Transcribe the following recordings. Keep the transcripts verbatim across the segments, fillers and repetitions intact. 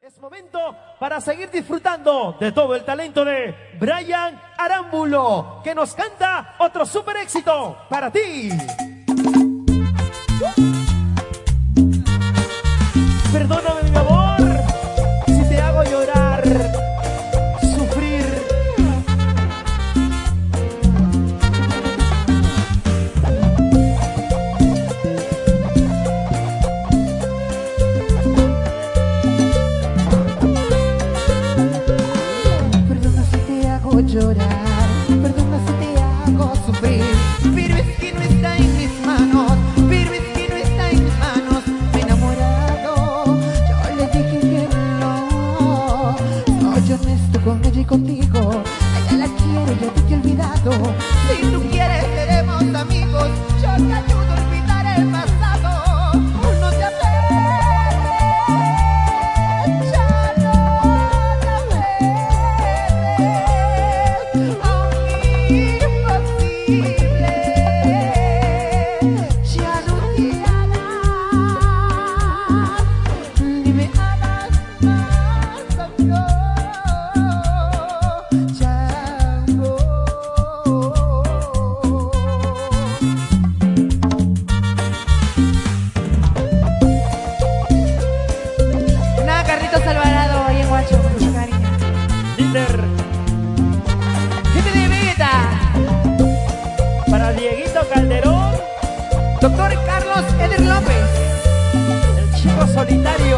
Es momento para seguir disfrutando de todo el talento de Brian Arámbulo, que nos canta otro super éxito para ti. Perdóname, mi amor, si te hago llorar, sufrir. Perdona si te hago llorar, perdona si te hago sufrir, pero es que no está en mis manos, pero es que no está en mis manos. Me he enamorado, yo le dije que no, soy honesto con ella y contigo, a ella la quiero, yo te he olvidado. Si tú quieres seremos amigos, yo te ayudo a olvidar el pasado. No te aferres, ya no te aferres a un imposible. Ya no te hagas, ni me hagas más daño. Ya no. Una Carlitos Alvarado ahí en Guacho, con mucho cariño. Líder Gente de Vegeta, para Dieguito Calderón, doctor Carlos Eder López. el chico solitario.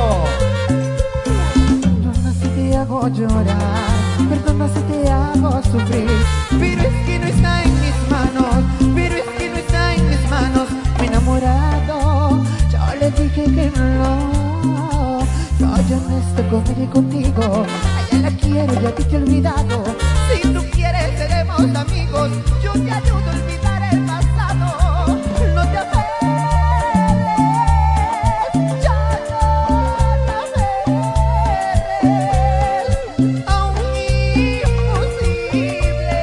Perdona si te hago llorar, perdona si te hago sufrir, pero es que no está en mis manos, pero es que no está en mis manos. Me he enamorado, yo le dije que no, soy honesto con ella y contigo, a ella la quiero, yo a ti te he olvidado. Si tú quieres seremos amigos, yo te ayudo a olvidar el pasado. No te aferres, ya no te aferres a un imposible.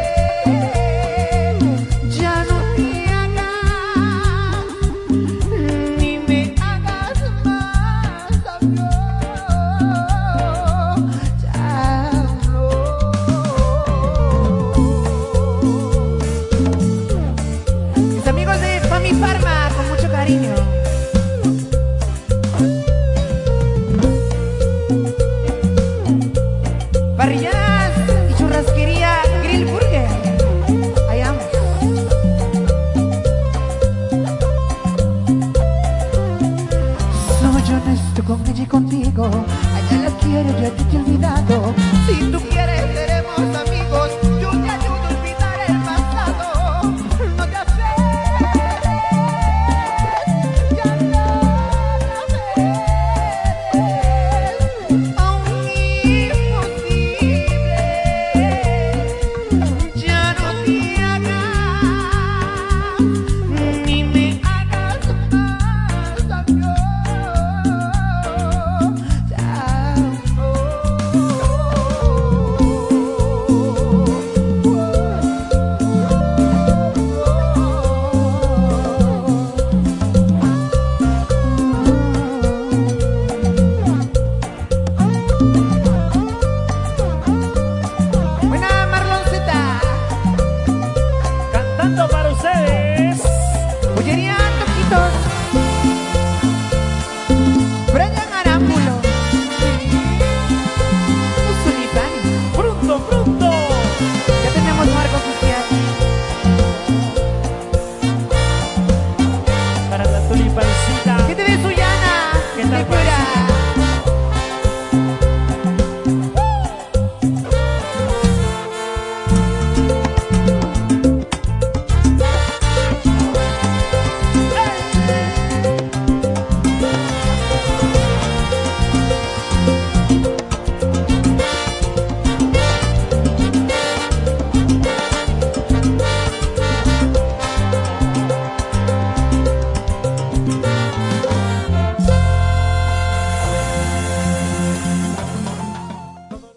Ya no te hagas, ni me hagas más daño. Ya no. Mis amigos de Fami Pharma, con mucho cariño. Parrilladas y churrasquería Grill Burger. Ahí vamos. Soy honesto con ella y contigo, a ella la quiero, yo a ti te he olvidado. Si tú quieres seremos amigos.